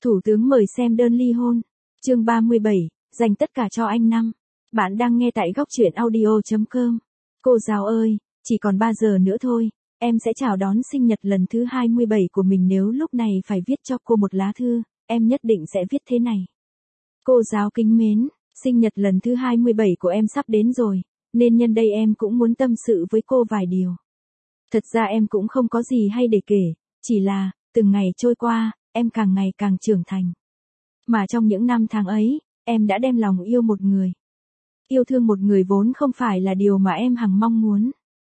Thủ tướng mời xem đơn ly hôn. Chương 37, dành tất cả cho anh năm. Bạn đang nghe tại góc truyện audio.com. Cô giáo ơi, chỉ còn 3 giờ nữa thôi, em sẽ chào đón sinh nhật lần thứ 27 của mình, nếu lúc này phải viết cho cô một lá thư, em nhất định sẽ viết thế này. Cô giáo kính mến, sinh nhật lần thứ 27 của em sắp đến rồi, nên nhân đây em cũng muốn tâm sự với cô vài điều. Thật ra em cũng không có gì hay để kể, chỉ là, từng ngày trôi qua, em càng ngày càng trưởng thành. Mà trong những năm tháng ấy, em đã đem lòng yêu một người. Yêu thương một người vốn không phải là điều mà em hằng mong muốn.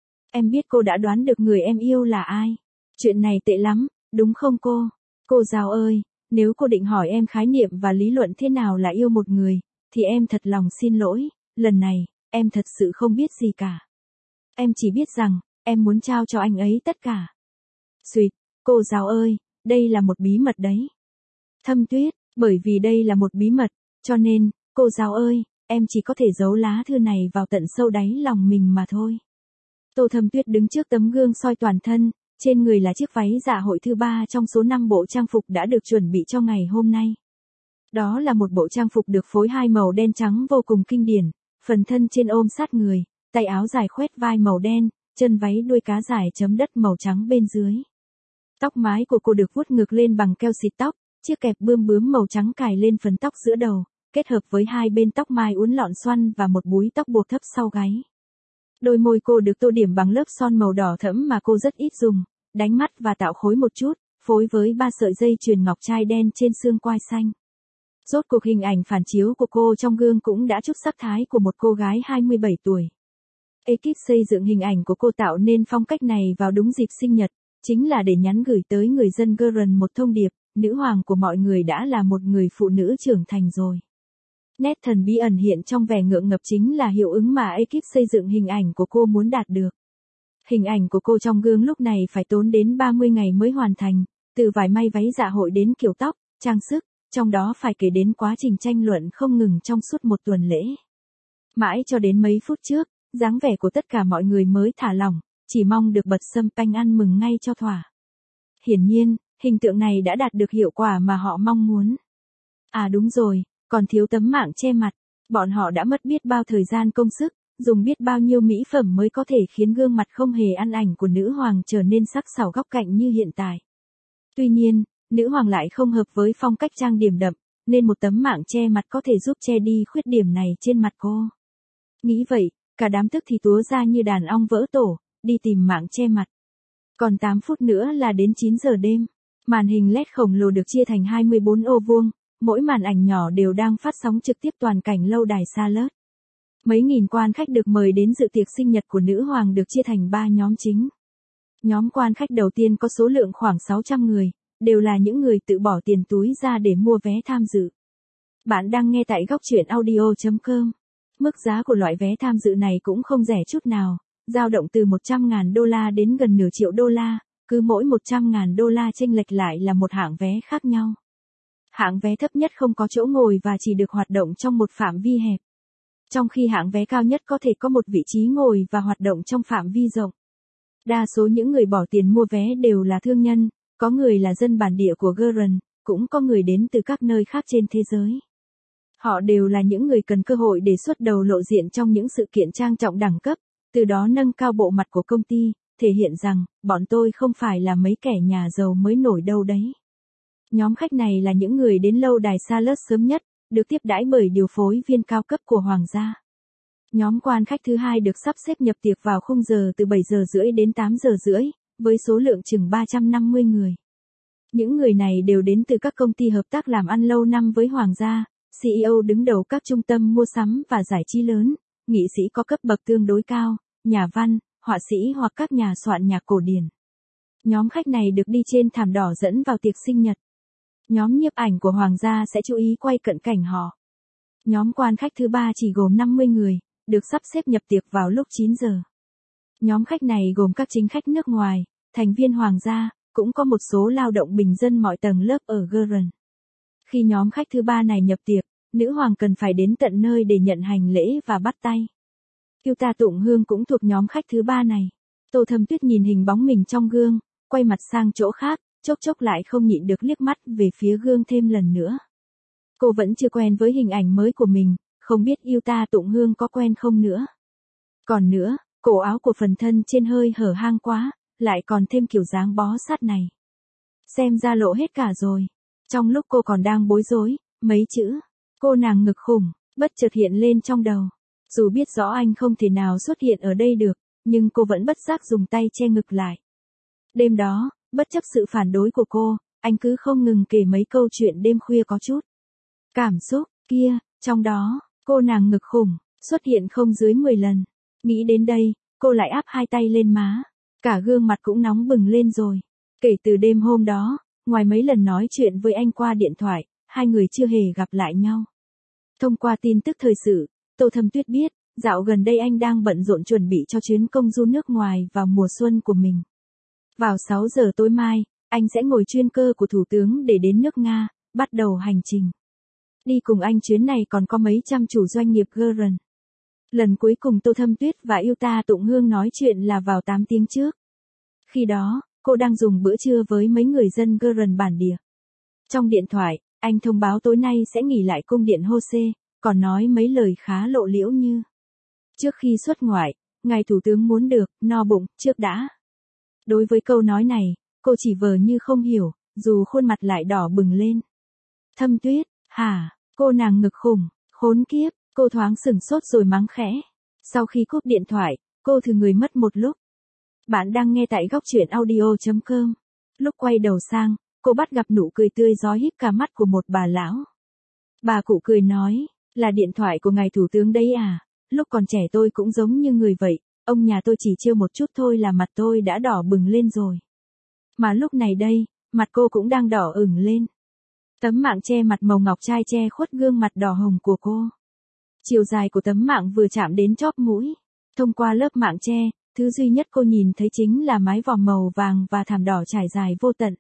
Em biết cô đã đoán được người em yêu là ai. Chuyện này tệ lắm, đúng không cô? Cô giáo ơi, nếu cô định hỏi em khái niệm và lý luận thế nào là yêu một người, thì em thật lòng xin lỗi, lần này, em thật sự không biết gì cả. Em chỉ biết rằng, em muốn trao cho anh ấy tất cả. Xuyệt, cô giáo ơi, đây là một bí mật đấy. Thâm Tuyết, bởi vì đây là một bí mật, cho nên, cô giáo ơi, em chỉ có thể giấu lá thư này vào tận sâu đáy lòng mình mà thôi. Tô Thâm Tuyết đứng trước tấm gương soi toàn thân, trên người là chiếc váy dạ hội thứ 3 trong số 5 bộ trang phục đã được chuẩn bị cho ngày hôm nay. Đó là một bộ trang phục được phối hai màu đen trắng vô cùng kinh điển, phần thân trên ôm sát người, tay áo dài khoét vai màu đen, chân váy đuôi cá dài chấm đất màu trắng bên dưới. Tóc mái của cô được vuốt ngược lên bằng keo xịt tóc, chiếc kẹp bươm bướm màu trắng cài lên phần tóc giữa đầu, kết hợp với hai bên tóc mai uốn lọn xoăn và một búi tóc buộc thấp sau gáy. Đôi môi cô được tô điểm bằng lớp son màu đỏ thẫm mà cô rất ít dùng, đánh mắt và tạo khối một chút, phối với 3 sợi dây chuyền ngọc trai đen trên xương quai xanh. Rốt cuộc hình ảnh phản chiếu của cô trong gương cũng đã chút sắc thái của một cô gái 27 tuổi. Ekip xây dựng hình ảnh của cô tạo nên phong cách này vào đúng dịp sinh nhật, chính là để nhắn gửi tới người dân Gurren một thông điệp, nữ hoàng của mọi người đã là một người phụ nữ trưởng thành rồi. Nét thần bí ẩn hiện trong vẻ ngượng ngập chính là hiệu ứng mà ekip xây dựng hình ảnh của cô muốn đạt được. Hình ảnh của cô trong gương lúc này phải tốn đến 30 ngày mới hoàn thành, từ vải may váy dạ hội đến kiểu tóc, trang sức, trong đó phải kể đến quá trình tranh luận không ngừng trong suốt một tuần lễ. Mãi cho đến mấy phút trước, dáng vẻ của tất cả mọi người mới thả lỏng, chỉ mong được bật sâm panh ăn mừng ngay cho thỏa. Hiển nhiên, hình tượng này đã đạt được hiệu quả mà họ mong muốn. À đúng rồi, còn thiếu tấm mạng che mặt, bọn họ đã mất biết bao thời gian công sức, dùng biết bao nhiêu mỹ phẩm mới có thể khiến gương mặt không hề ăn ảnh của nữ hoàng trở nên sắc sảo góc cạnh như hiện tại. Tuy nhiên, nữ hoàng lại không hợp với phong cách trang điểm đậm, nên một tấm mạng che mặt có thể giúp che đi khuyết điểm này trên mặt cô. Nghĩ vậy, cả đám tức thì túa ra như đàn ong vỡ tổ, đi tìm mạng che mặt. Còn 8 phút nữa là đến 9 giờ đêm, màn hình LED khổng lồ được chia thành 24 ô vuông, mỗi màn ảnh nhỏ đều đang phát sóng trực tiếp toàn cảnh lâu đài Charlotte. Mấy nghìn quan khách được mời đến dự tiệc sinh nhật của nữ hoàng được chia thành 3 nhóm chính. Nhóm quan khách đầu tiên có số lượng khoảng 600 người, đều là những người tự bỏ tiền túi ra để mua vé tham dự. Bạn đang nghe tại góc truyện audio.com. Mức giá của loại vé tham dự này cũng không rẻ chút nào, dao động từ 100.000 đô la đến gần nửa triệu đô la, cứ mỗi 100.000 đô la chênh lệch lại là một hạng vé khác nhau. Hạng vé thấp nhất không có chỗ ngồi và chỉ được hoạt động trong một phạm vi hẹp. Trong khi hạng vé cao nhất có thể có một vị trí ngồi và hoạt động trong phạm vi rộng. Đa số những người bỏ tiền mua vé đều là thương nhân, có người là dân bản địa của Gurren, cũng có người đến từ các nơi khác trên thế giới. Họ đều là những người cần cơ hội để xuất đầu lộ diện trong những sự kiện trang trọng đẳng cấp, từ đó nâng cao bộ mặt của công ty, thể hiện rằng, bọn tôi không phải là mấy kẻ nhà giàu mới nổi đâu đấy. Nhóm khách này là những người đến lâu đài Charlotte sớm nhất, được tiếp đãi bởi điều phối viên cao cấp của hoàng gia. Nhóm quan khách thứ hai được sắp xếp nhập tiệc vào khung giờ từ 7 giờ rưỡi đến 8 giờ rưỡi, với số lượng chừng 350 người. Những người này đều đến từ các công ty hợp tác làm ăn lâu năm với hoàng gia, CEO đứng đầu các trung tâm mua sắm và giải trí lớn, nghị sĩ có cấp bậc tương đối cao, nhà văn, họa sĩ hoặc các nhà soạn nhạc cổ điển. Nhóm khách này được đi trên thảm đỏ dẫn vào tiệc sinh nhật. Nhóm nhiếp ảnh của hoàng gia sẽ chú ý quay cận cảnh họ. Nhóm quan khách thứ 3 chỉ gồm 50 người, được sắp xếp nhập tiệc vào lúc 9 giờ. Nhóm khách này gồm các chính khách nước ngoài, thành viên hoàng gia, cũng có một số lao động bình dân mọi tầng lớp ở Gurren. Khi nhóm khách thứ 3 này nhập tiệc, nữ hoàng cần phải đến tận nơi để nhận hành lễ và bắt tay. Yuta Tụng Hương cũng thuộc nhóm khách thứ 3 này. Tô Thâm Tuyết nhìn hình bóng mình trong gương, quay mặt sang chỗ khác, chốc chốc lại không nhịn được liếc mắt về phía gương thêm lần nữa. Cô vẫn chưa quen với hình ảnh mới của mình, không biết yêu ta Tụng Hương có quen không nữa. Còn nữa, cổ áo của phần thân trên hơi hở hang quá, lại còn thêm kiểu dáng bó sát này. Xem ra lộ hết cả rồi. Trong lúc cô còn đang bối rối, mấy chữ, cô nàng ngực khủng, bất chợt hiện lên trong đầu. Dù biết rõ anh không thể nào xuất hiện ở đây được, nhưng cô vẫn bất giác dùng tay che ngực lại. Đêm đó, bất chấp sự phản đối của cô, anh cứ không ngừng kể mấy câu chuyện đêm khuya có chút cảm xúc, kia, trong đó, cô nàng ngực khủng, xuất hiện không dưới 10 lần. Nghĩ đến đây, cô lại áp hai tay lên má, cả gương mặt cũng nóng bừng lên rồi. Kể từ đêm hôm đó, ngoài mấy lần nói chuyện với anh qua điện thoại, hai người chưa hề gặp lại nhau. Thông qua tin tức thời sự, Tô Thâm Tuyết biết, dạo gần đây anh đang bận rộn chuẩn bị cho chuyến công du nước ngoài vào mùa xuân của mình. Vào 6 giờ tối mai, anh sẽ ngồi chuyên cơ của Thủ tướng để đến nước Nga, bắt đầu hành trình. Đi cùng anh chuyến này còn có mấy trăm chủ doanh nghiệp Guerin. Lần cuối cùng Tô Thâm Tuyết và yêu ta Tụng Hương nói chuyện là vào 8 tiếng trước. Khi đó, cô đang dùng bữa trưa với mấy người dân Guerin bản địa. Trong điện thoại, anh thông báo tối nay sẽ nghỉ lại cung điện Jose, còn nói mấy lời khá lộ liễu như: trước khi xuất ngoại, ngài thủ tướng muốn được no bụng trước đã. Đối với câu nói này, cô chỉ vờ như không hiểu, dù khuôn mặt lại đỏ bừng lên. Thâm Tuyết, hả, cô nàng ngực khủng, khốn kiếp, cô thoáng sửng sốt rồi mắng khẽ. Sau khi cúp điện thoại, cô thử người mất một lúc. Bạn đang nghe tại góc truyện audio.com. Lúc quay đầu sang, cô bắt gặp nụ cười tươi rói híp cả mắt của một bà lão. Bà cụ cười nói, là điện thoại của ngài thủ tướng đấy à, lúc còn trẻ tôi cũng giống như người vậy, ông nhà tôi chỉ trêu một chút thôi là mặt tôi đã đỏ bừng lên rồi. Mà lúc này đây, mặt cô cũng đang đỏ ửng lên. Tấm mạng che mặt màu ngọc trai che khuất gương mặt đỏ hồng của cô. Chiều dài của tấm mạng vừa chạm đến chóp mũi. Thông qua lớp mạng che, thứ duy nhất cô nhìn thấy chính là mái vòm màu vàng và thảm đỏ trải dài vô tận.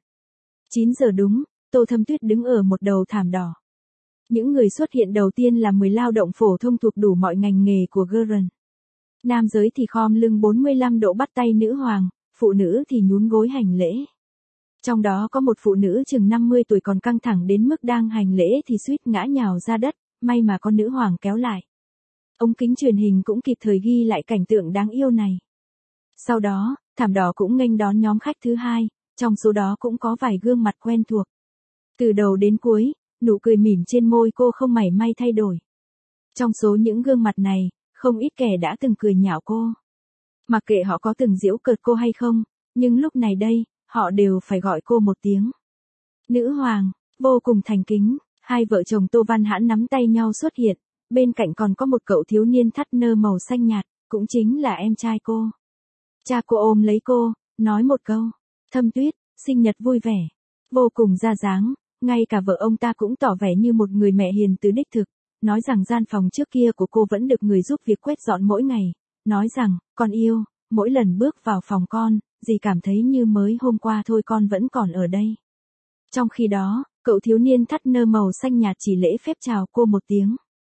9 giờ đúng, Tô Thâm Tuyết đứng ở một đầu thảm đỏ. Những người xuất hiện đầu tiên là 10 lao động phổ thông thuộc đủ mọi ngành nghề của Guerin. Nam giới thì khom lưng 45 độ bắt tay nữ hoàng, phụ nữ thì nhún gối hành lễ. Trong đó có một phụ nữ chừng 50 tuổi còn căng thẳng đến mức đang hành lễ thì suýt ngã nhào ra đất, may mà con nữ hoàng kéo lại. Ống kính truyền hình cũng kịp thời ghi lại cảnh tượng đáng yêu này. Sau đó, thảm đỏ cũng nghênh đón nhóm khách thứ hai, trong số đó cũng có vài gương mặt quen thuộc. Từ đầu đến cuối, nụ cười mỉm trên môi cô không mảy may thay đổi. Trong số những gương mặt này, không ít kẻ đã từng cười nhạo cô. Mặc kệ họ có từng giễu cợt cô hay không, nhưng lúc này đây, họ đều phải gọi cô một tiếng nữ hoàng. Vô cùng thành kính, hai vợ chồng Tô Văn Hãn nắm tay nhau xuất hiện, bên cạnh còn có một cậu thiếu niên thắt nơ màu xanh nhạt, cũng chính là em trai cô. Cha cô ôm lấy cô, nói một câu, Thâm Tuyết, sinh nhật vui vẻ. Vô cùng ra dáng, ngay cả vợ ông ta cũng tỏ vẻ như một người mẹ hiền từ đích thực, nói rằng gian phòng trước kia của cô vẫn được người giúp việc quét dọn mỗi ngày, nói rằng, con yêu, mỗi lần bước vào phòng con, dì cảm thấy như mới hôm qua thôi con vẫn còn ở đây. Trong khi đó, cậu thiếu niên thắt nơ màu xanh nhạt chỉ lễ phép chào cô một tiếng.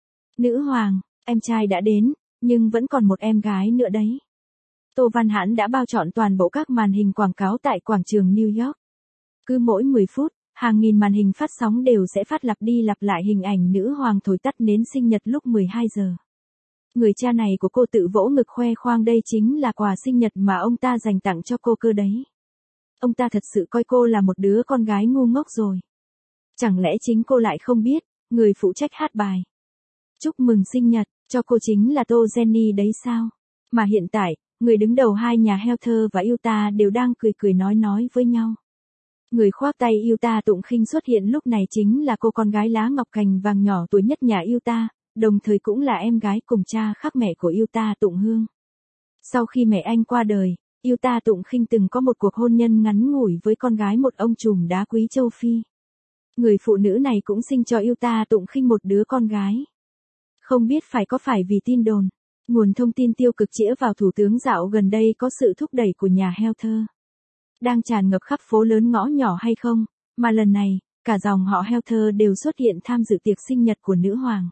Nữ hoàng, em trai đã đến, nhưng vẫn còn một em gái nữa đấy. Tô Văn Hãn đã bao trọn toàn bộ các màn hình quảng cáo tại quảng trường New York. Cứ mỗi 10 phút, hàng nghìn màn hình phát sóng đều sẽ phát lặp đi lặp lại hình ảnh nữ hoàng thổi tắt nến sinh nhật lúc 12 giờ. Người cha này của cô tự vỗ ngực khoe khoang đây chính là quà sinh nhật mà ông ta dành tặng cho cô cơ đấy. Ông ta thật sự coi cô là một đứa con gái ngu ngốc rồi. Chẳng lẽ chính cô lại không biết, người phụ trách hát bài chúc mừng sinh nhật cho cô chính là Tô Jenny đấy sao? Mà hiện tại, người đứng đầu hai nhà Heather và Utah đều đang cười cười nói với nhau. Người khoác tay Utah Tụng Khinh xuất hiện lúc này chính là cô con gái lá ngọc cành vàng nhỏ tuổi nhất nhà Utah, đồng thời cũng là em gái cùng cha khác mẹ của Utah Tụng Hương. Sau khi mẹ anh qua đời, Utah Tụng Khinh từng có một cuộc hôn nhân ngắn ngủi với con gái một ông trùm đá quý châu Phi. Người phụ nữ này cũng sinh cho Utah Tụng Khinh một đứa con gái. Không biết có phải vì tin đồn, nguồn thông tin tiêu cực chĩa vào thủ tướng dạo gần đây có sự thúc đẩy của nhà Heather đang tràn ngập khắp phố lớn ngõ nhỏ hay không, mà lần này, cả dòng họ Heather đều xuất hiện tham dự tiệc sinh nhật của nữ hoàng.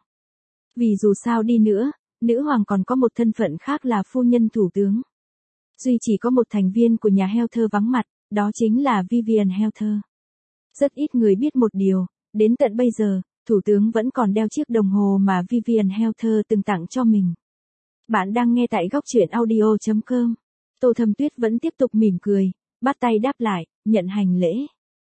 Vì dù sao đi nữa, nữ hoàng còn có một thân phận khác là phu nhân thủ tướng. Duy chỉ có một thành viên của nhà Heather vắng mặt, đó chính là Vivian Helter. Rất ít người biết một điều, đến tận bây giờ, Thủ tướng vẫn còn đeo chiếc đồng hồ mà Vivian Helter từng tặng cho mình. Bạn đang nghe tại góc truyện audio.com. Tô Thâm Tuyết vẫn tiếp tục mỉm cười, bắt tay đáp lại, nhận hành lễ.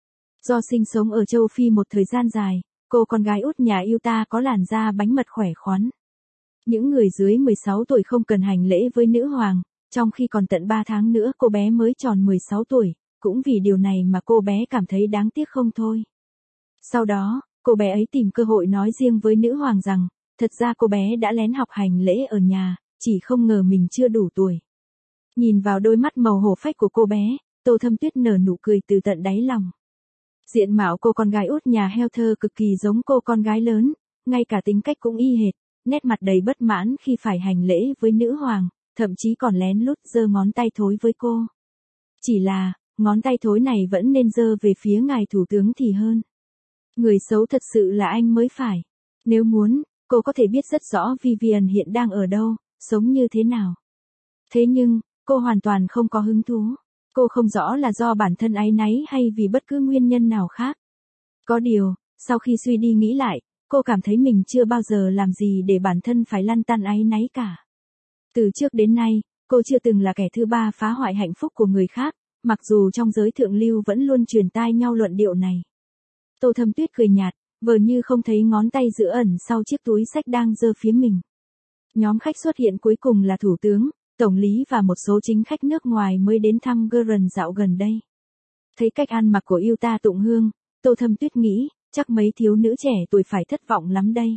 Do sinh sống ở châu Phi một thời gian dài, cô con gái út nhà Utah có làn da bánh mật khỏe khoắn. Những người dưới 16 tuổi không cần hành lễ với nữ hoàng, trong khi còn tận 3 tháng nữa cô bé mới tròn 16 tuổi, cũng vì điều này mà cô bé cảm thấy đáng tiếc không thôi. Sau đó, cô bé ấy tìm cơ hội nói riêng với nữ hoàng rằng, thật ra cô bé đã lén học hành lễ ở nhà, chỉ không ngờ mình chưa đủ tuổi. Nhìn vào đôi mắt màu hổ phách của cô bé, Tô Thâm Tuyết nở nụ cười từ tận đáy lòng. Diện mạo cô con gái út nhà Helter cực kỳ giống cô con gái lớn, ngay cả tính cách cũng y hệt, nét mặt đầy bất mãn khi phải hành lễ với nữ hoàng, thậm chí còn lén lút giơ ngón tay thối với cô. Chỉ là, ngón tay thối này vẫn nên giơ về phía ngài thủ tướng thì hơn. Người xấu thật sự là anh mới phải. Nếu muốn, cô có thể biết rất rõ Vivian hiện đang ở đâu, sống như thế nào. Thế nhưng, cô hoàn toàn không có hứng thú. Cô không rõ là do bản thân áy náy hay vì bất cứ nguyên nhân nào khác. Có điều, sau khi suy đi nghĩ lại, cô cảm thấy mình chưa bao giờ làm gì để bản thân phải lăn tăn áy náy cả. Từ trước đến nay, cô chưa từng là kẻ thứ ba phá hoại hạnh phúc của người khác, mặc dù trong giới thượng lưu vẫn luôn truyền tai nhau luận điệu này. Tô Thâm Tuyết cười nhạt, vờ như không thấy ngón tay giữa ẩn sau chiếc túi xách đang giơ phía mình. Nhóm khách xuất hiện cuối cùng là thủ tướng, tổng lý và một số chính khách nước ngoài mới đến thăm Guerin dạo gần đây. Thấy cách ăn mặc của Utah Tụng Hương, Tô Thâm Tuyết nghĩ, chắc mấy thiếu nữ trẻ tuổi phải thất vọng lắm đây.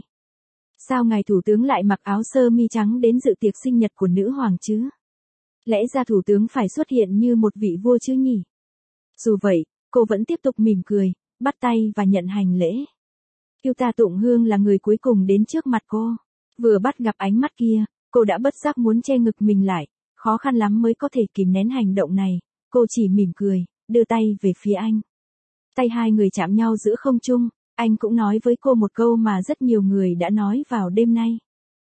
Sao ngài thủ tướng lại mặc áo sơ mi trắng đến dự tiệc sinh nhật của nữ hoàng chứ? Lẽ ra thủ tướng phải xuất hiện như một vị vua chứ nhỉ? Dù vậy, cô vẫn tiếp tục mỉm cười, bắt tay và nhận hành lễ. Utah Tụng Hương là người cuối cùng đến trước mặt cô. Vừa bắt gặp ánh mắt kia, cô đã bất giác muốn che ngực mình lại, khó khăn lắm mới có thể kìm nén hành động này, cô chỉ mỉm cười, đưa tay về phía anh. Tay hai người chạm nhau giữa không trung, anh cũng nói với cô một câu mà rất nhiều người đã nói vào đêm nay.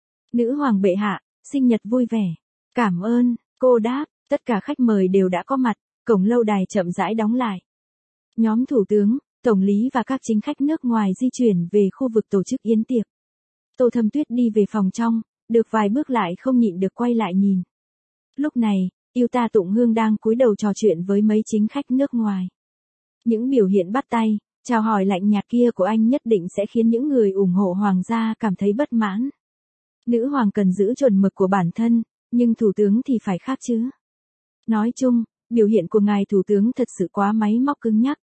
Nữ hoàng bệ hạ, sinh nhật vui vẻ. Cảm ơn, cô đáp, tất cả khách mời đều đã có mặt, cổng lâu đài chậm rãi đóng lại. Nhóm thủ tướng, tổng lý và các chính khách nước ngoài di chuyển về khu vực tổ chức yến tiệc. Tô Thâm Tuyết đi về phòng trong, được vài bước lại không nhịn được quay lại nhìn. Lúc này, Utah Tụng Hương đang cúi đầu trò chuyện với mấy chính khách nước ngoài. Những biểu hiện bắt tay, chào hỏi lạnh nhạt kia của anh nhất định sẽ khiến những người ủng hộ hoàng gia cảm thấy bất mãn. Nữ hoàng cần giữ chuẩn mực của bản thân, nhưng thủ tướng thì phải khác chứ. Nói chung, biểu hiện của ngài thủ tướng thật sự quá máy móc cứng nhắc.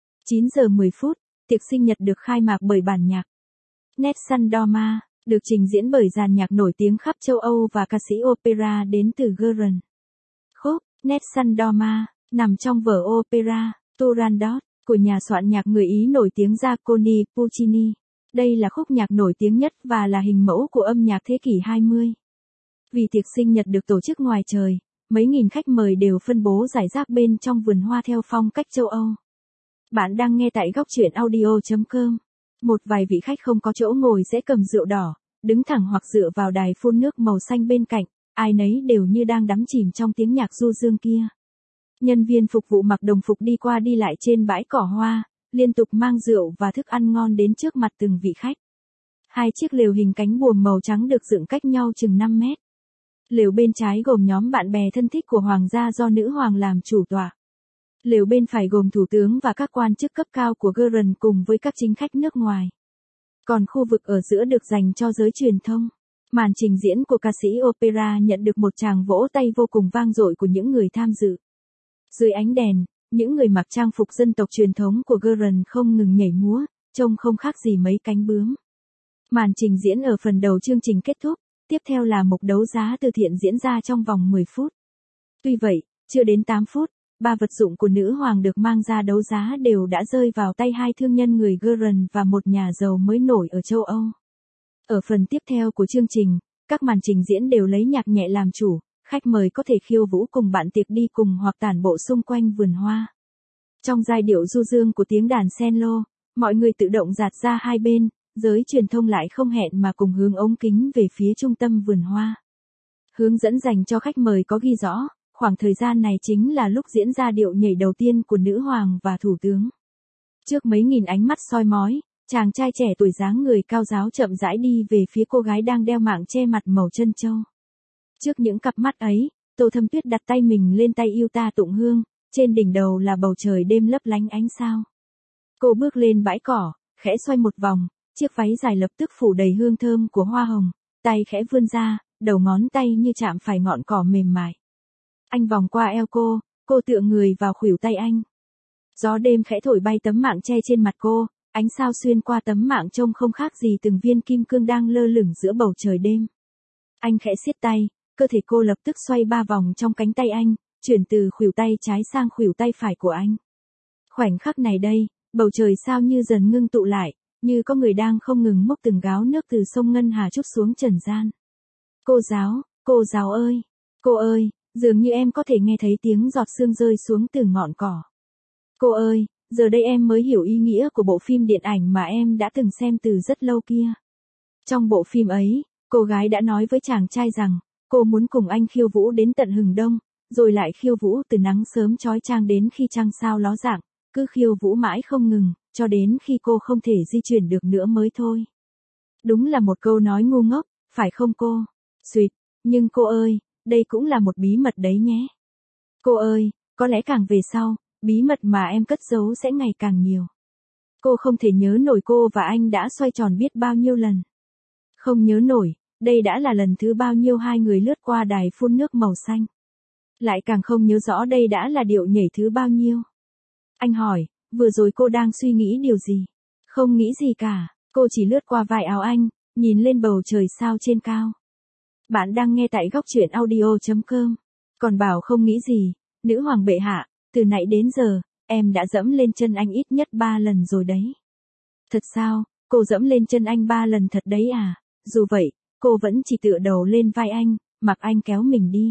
9 giờ 10 phút, tiệc sinh nhật được khai mạc bởi bản nhạc Nessun Dorma, được trình diễn bởi dàn nhạc nổi tiếng khắp châu Âu và ca sĩ opera đến từ Guerin. Khúc Nessun Dorma nằm trong vở opera Turandot của nhà soạn nhạc người Ý nổi tiếng Giacomo Puccini. Đây là khúc nhạc nổi tiếng nhất và là hình mẫu của âm nhạc thế kỷ 20. Vì tiệc sinh nhật được tổ chức ngoài trời, mấy nghìn khách mời đều phân bố rải rác bên trong vườn hoa theo phong cách châu Âu. Bạn đang nghe tại góc truyện audio.com. Một vài vị khách không có chỗ ngồi sẽ cầm rượu đỏ, đứng thẳng hoặc dựa vào đài phun nước màu xanh bên cạnh, ai nấy đều như đang đắm chìm trong tiếng nhạc du dương kia. Nhân viên phục vụ mặc đồng phục đi qua đi lại trên bãi cỏ hoa, liên tục mang rượu và thức ăn ngon đến trước mặt từng vị khách. Hai chiếc lều hình cánh buồm màu trắng được dựng cách nhau chừng 5 mét. Lều bên trái gồm nhóm bạn bè thân thích của hoàng gia do nữ hoàng làm chủ tọa. Lều bên phải gồm thủ tướng và các quan chức cấp cao của Guerin cùng với các chính khách nước ngoài. Còn khu vực ở giữa được dành cho giới truyền thông. Màn trình diễn của ca sĩ opera nhận được một tràng vỗ tay vô cùng vang dội của những người tham dự. Dưới ánh đèn, những người mặc trang phục dân tộc truyền thống của Guerin không ngừng nhảy múa, trông không khác gì mấy cánh bướm. Màn trình diễn ở phần đầu chương trình kết thúc, tiếp theo là mục đấu giá từ thiện diễn ra trong vòng 10 phút. Tuy vậy, chưa đến 8 phút, 3 vật dụng của nữ hoàng được mang ra đấu giá đều đã rơi vào tay hai thương nhân người Guerin và một nhà giàu mới nổi ở châu Âu. Ở phần tiếp theo của chương trình, các màn trình diễn đều lấy nhạc nhẹ làm chủ, khách mời có thể khiêu vũ cùng bạn tiệc đi cùng hoặc tản bộ xung quanh vườn hoa. Trong giai điệu du dương của tiếng đàn cello, mọi người tự động dạt ra hai bên, giới truyền thông lại không hẹn mà cùng hướng ống kính về phía trung tâm vườn hoa. Hướng dẫn dành cho khách mời có ghi rõ, Khoảng thời gian này chính là lúc diễn ra điệu nhảy đầu tiên của nữ hoàng và thủ tướng. Trước mấy nghìn ánh mắt soi mói, chàng trai trẻ tuổi dáng người cao ráo chậm rãi đi về phía cô gái đang đeo mạng che mặt màu trân châu. Trước những cặp mắt ấy, Tô Thâm Tuyết đặt tay mình lên tay yêu ta tụng hương, trên đỉnh đầu là bầu trời đêm lấp lánh ánh sao. Cô bước lên bãi cỏ, khẽ xoay một vòng, chiếc váy dài lập tức phủ đầy hương thơm của hoa hồng, tay khẽ vươn ra, đầu ngón tay như chạm phải ngọn cỏ mềm mại. Anh vòng qua eo cô tựa người vào khuỷu tay anh. Gió đêm khẽ thổi bay tấm mạng che trên mặt cô, ánh sao xuyên qua tấm mạng trông không khác gì từng viên kim cương đang lơ lửng giữa bầu trời đêm. Anh khẽ siết tay, cơ thể cô lập tức xoay 3 vòng trong cánh tay anh, chuyển từ khuỷu tay trái sang khuỷu tay phải của anh. Khoảnh khắc này đây, bầu trời sao như dần ngưng tụ lại, như có người đang không ngừng múc từng gáo nước từ sông Ngân Hà trút xuống trần gian. Cô giáo ơi, cô ơi, dường như em có thể nghe thấy tiếng giọt sương rơi xuống từ ngọn cỏ. Cô ơi, giờ đây em mới hiểu ý nghĩa của bộ phim điện ảnh mà em đã từng xem từ rất lâu kia. Trong bộ phim ấy, cô gái đã nói với chàng trai rằng, cô muốn cùng anh khiêu vũ đến tận hừng đông, rồi lại khiêu vũ từ nắng sớm chói chang đến khi trăng sao ló dạng, cứ khiêu vũ mãi không ngừng, cho đến khi cô không thể di chuyển được nữa mới thôi. Đúng là một câu nói ngu ngốc, phải không cô? Xuyệt, nhưng cô ơi, đây cũng là một bí mật đấy nhé. Cô ơi, có lẽ càng về sau, bí mật mà em cất giấu sẽ ngày càng nhiều. Cô không thể nhớ nổi cô và anh đã xoay tròn biết bao nhiêu lần. Không nhớ nổi, đây đã là lần thứ bao nhiêu hai người lướt qua đài phun nước màu xanh. Lại càng không nhớ rõ đây đã là điệu nhảy thứ bao nhiêu. Anh hỏi, vừa rồi cô đang suy nghĩ điều gì? Không nghĩ gì cả, cô chỉ lướt qua vai áo anh, nhìn lên bầu trời sao trên cao. Bạn đang nghe tại góc truyện audio.com. Còn bảo không nghĩ gì, nữ hoàng bệ hạ, từ nãy đến giờ, em đã dẫm lên chân anh ít nhất 3 lần rồi đấy. Thật sao, cô dẫm lên chân anh 3 lần thật đấy à? Dù vậy, cô vẫn chỉ tựa đầu lên vai anh, mặc anh kéo mình đi.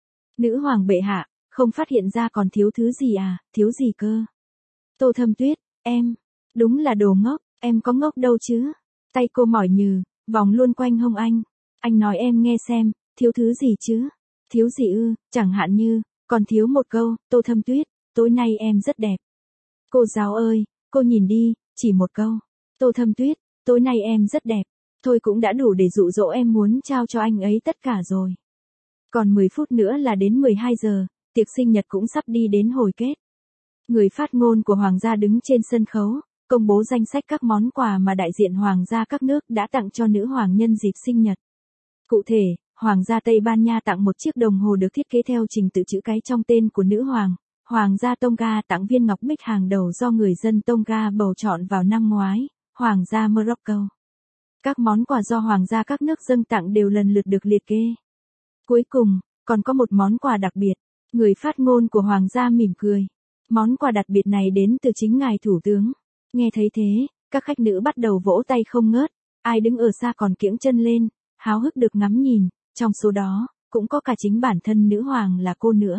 Nữ hoàng bệ hạ, không phát hiện ra còn thiếu thứ gì à, thiếu gì cơ? Tô Thâm Tuyết, em, đúng là đồ ngốc, em có ngốc đâu chứ? Tay cô mỏi nhừ, vòng luôn quanh hông anh. Anh nói em nghe xem, thiếu thứ gì chứ? Thiếu gì ư, chẳng hạn như, còn thiếu một câu, Tô Thâm Tuyết, tối nay em rất đẹp. Cô giáo ơi, cô nhìn đi, chỉ một câu. Tô Thâm Tuyết, tối nay em rất đẹp. Thôi cũng đã đủ để dụ dỗ em muốn trao cho anh ấy tất cả rồi. Còn 10 phút nữa là đến 12 giờ, tiệc sinh nhật cũng sắp đi đến hồi kết. Người phát ngôn của Hoàng gia đứng trên sân khấu, công bố danh sách các món quà mà đại diện Hoàng gia các nước đã tặng cho nữ hoàng nhân dịp sinh nhật. Cụ thể, Hoàng gia Tây Ban Nha tặng một chiếc đồng hồ được thiết kế theo trình tự chữ cái trong tên của nữ hoàng. Hoàng gia Tonga tặng viên ngọc bích hàng đầu do người dân Tonga bầu chọn vào năm ngoái. Hoàng gia Morocco. Các món quà do Hoàng gia các nước dâng tặng đều lần lượt được liệt kê. Cuối cùng, còn có một món quà đặc biệt. Người phát ngôn của Hoàng gia mỉm cười. Món quà đặc biệt này đến từ chính ngài thủ tướng. Nghe thấy thế, các khách nữ bắt đầu vỗ tay không ngớt. Ai đứng ở xa còn kiễng chân lên, háo hức được ngắm nhìn. Trong số đó, cũng có cả chính bản thân nữ hoàng là cô nữa.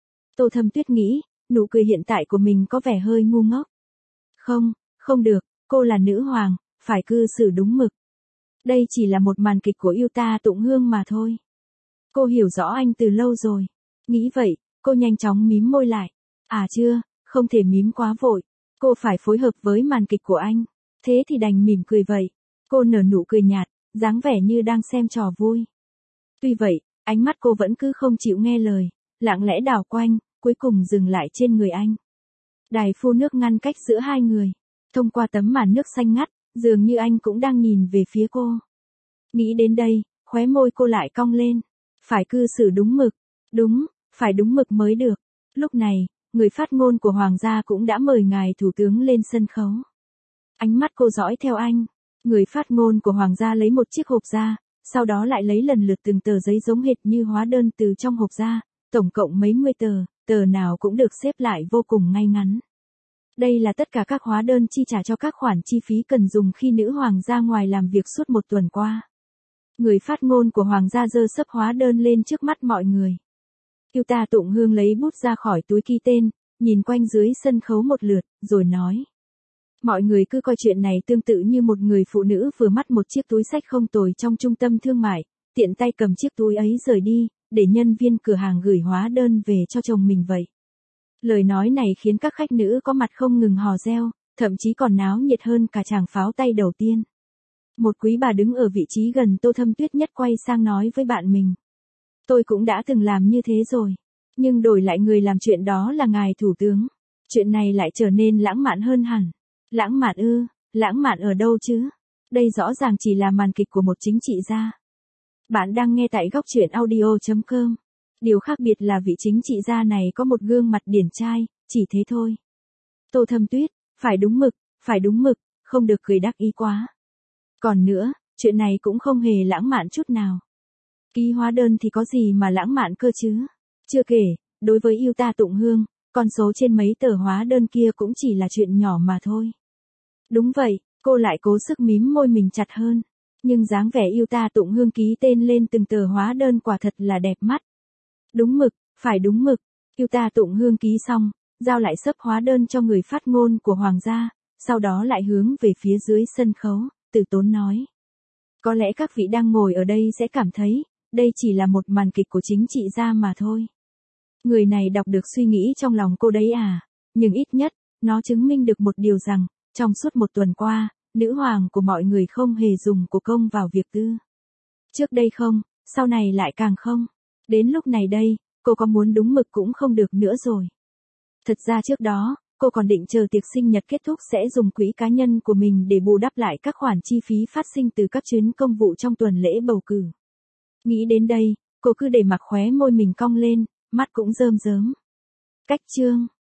Tô Thâm Tuyết nghĩ, nụ cười hiện tại của mình có vẻ hơi ngu ngốc. Không được, cô là nữ hoàng, phải cư xử đúng mực. Đây chỉ là một màn kịch của yêu ta tụng hương mà thôi. Cô hiểu rõ anh từ lâu rồi. Nghĩ vậy, cô nhanh chóng mím môi lại. À chưa, không thể mím quá vội. Cô phải phối hợp với màn kịch của anh. Thế thì đành mỉm cười vậy. Cô nở nụ cười nhạt, dáng vẻ như đang xem trò vui. Tuy vậy, ánh mắt cô vẫn cứ không chịu nghe lời, lặng lẽ đảo quanh, cuối cùng dừng lại trên người anh. Đài phun nước ngăn cách giữa hai người. Thông qua tấm màn nước xanh ngắt, dường như anh cũng đang nhìn về phía cô. Nghĩ đến đây, khóe môi cô lại cong lên. Phải cư xử đúng mực. Đúng, phải đúng mực mới được. Lúc này, người phát ngôn của Hoàng gia cũng đã mời ngài thủ tướng lên sân khấu. Ánh mắt cô dõi theo anh. Người phát ngôn của Hoàng gia lấy một chiếc hộp ra, sau đó lại lấy lần lượt từng tờ giấy giống hệt như hóa đơn từ trong hộp ra, tổng cộng mấy mươi tờ, tờ nào cũng được xếp lại vô cùng ngay ngắn. Đây là tất cả các hóa đơn chi trả cho các khoản chi phí cần dùng khi nữ hoàng ra ngoài làm việc suốt một tuần qua. Người phát ngôn của Hoàng gia giơ xấp hóa đơn lên trước mắt mọi người. Yêu ta tụng hương lấy bút ra khỏi túi ký tên, nhìn quanh dưới sân khấu một lượt, rồi nói. Mọi người cứ coi chuyện này tương tự như một người phụ nữ vừa mắt một chiếc túi xách không tồi trong trung tâm thương mại, tiện tay cầm chiếc túi ấy rời đi, để nhân viên cửa hàng gửi hóa đơn về cho chồng mình vậy. Lời nói này khiến các khách nữ có mặt không ngừng hò reo, thậm chí còn náo nhiệt hơn cả tràng pháo tay đầu tiên. Một quý bà đứng ở vị trí gần Tô Thâm Tuyết nhất quay sang nói với bạn mình. Tôi cũng đã từng làm như thế rồi. Nhưng đổi lại người làm chuyện đó là ngài thủ tướng. Chuyện này lại trở nên lãng mạn hơn hẳn. Lãng mạn ư, lãng mạn ở đâu chứ? Đây rõ ràng chỉ là màn kịch của một chính trị gia. Bạn đang nghe tại góc truyện audio.com. Điều khác biệt là vị chính trị gia này có một gương mặt điển trai, chỉ thế thôi. Tô Thâm Tuyết, phải đúng mực, không được cười đắc ý quá. Còn nữa, chuyện này cũng không hề lãng mạn chút nào. Ký hóa đơn thì có gì mà lãng mạn cơ chứ? Chưa kể, đối với yêu ta Tụng Hương, con số trên mấy tờ hóa đơn kia cũng chỉ là chuyện nhỏ mà thôi. Đúng vậy, cô lại cố sức mím môi mình chặt hơn. Nhưng dáng vẻ yêu ta Tụng Hương ký tên lên từng tờ hóa đơn quả thật là đẹp mắt. Đúng mực, phải đúng mực. Yêu ta Tụng Hương ký xong, giao lại xấp hóa đơn cho người phát ngôn của Hoàng gia, sau đó lại hướng về phía dưới sân khấu, từ tốn nói. Có lẽ các vị đang ngồi ở đây sẽ cảm thấy, đây chỉ là một màn kịch của chính trị gia mà thôi. Người này đọc được suy nghĩ trong lòng cô đấy à, nhưng ít nhất, nó chứng minh được một điều rằng, trong suốt một tuần qua, nữ hoàng của mọi người không hề dùng của công vào việc tư. Trước đây không, sau này lại càng không. Đến lúc này đây, cô có muốn đúng mực cũng không được nữa rồi. Thật ra trước đó, cô còn định chờ tiệc sinh nhật kết thúc sẽ dùng quỹ cá nhân của mình để bù đắp lại các khoản chi phí phát sinh từ các chuyến công vụ trong tuần lễ bầu cử. Nghĩ đến đây, cô cứ để mặc khóe môi mình cong lên, mắt cũng rơm rớm. Cách chương